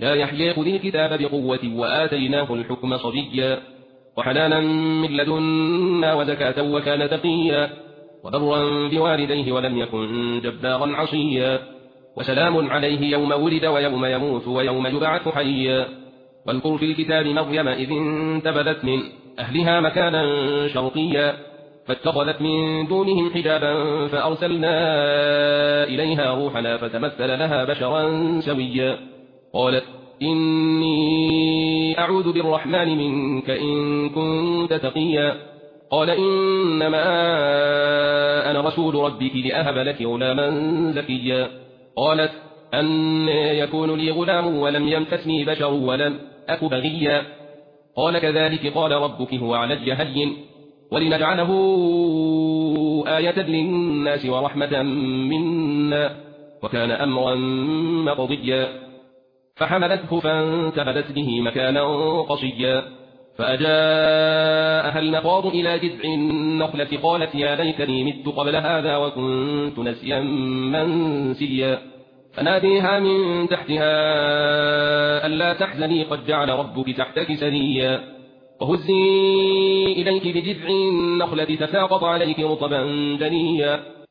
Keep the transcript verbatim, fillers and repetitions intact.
يا يحيى خذ الكتاب بقوة وآتيناه الحكم صبيا وحنانا من لدنا وزكاة وكان تقيا وبرا بوالديه ولم يكن جبارا عصيا وسلام عليه يوم ولد ويوم يموت ويوم يبعث حيا واذكر في الكتاب مريم إذ انتبذت من أهلها مكانا شرقيا فاتخذت من دونهم حجابا فأرسلنا إليها روحنا فتمثل لها بشرا سويا قالت إني أعوذ بالرحمن منك إن كنت تقيا قال إنما أنا رسول ربك لأهب لك غلاما زكيا قالت أن يكون لي غلام ولم يمسسني بشر ولم أك بغيا قال كذلك قال ربك هو علي هين ولنجعله آية للناس ورحمة منا وكان أمرا مقضيا فحملته فانتبذت به مكانا قصيا فأجاءها المخاض إلى جذع النخلة قالت يا ليتني مت قبل هذا وكنت نسيا منسيا فناديها من تحتها ألا تحزني قد جعل ربك تحتك سريا وهزي إليك بجذع النخلة تساقط عليك رطبا جنيا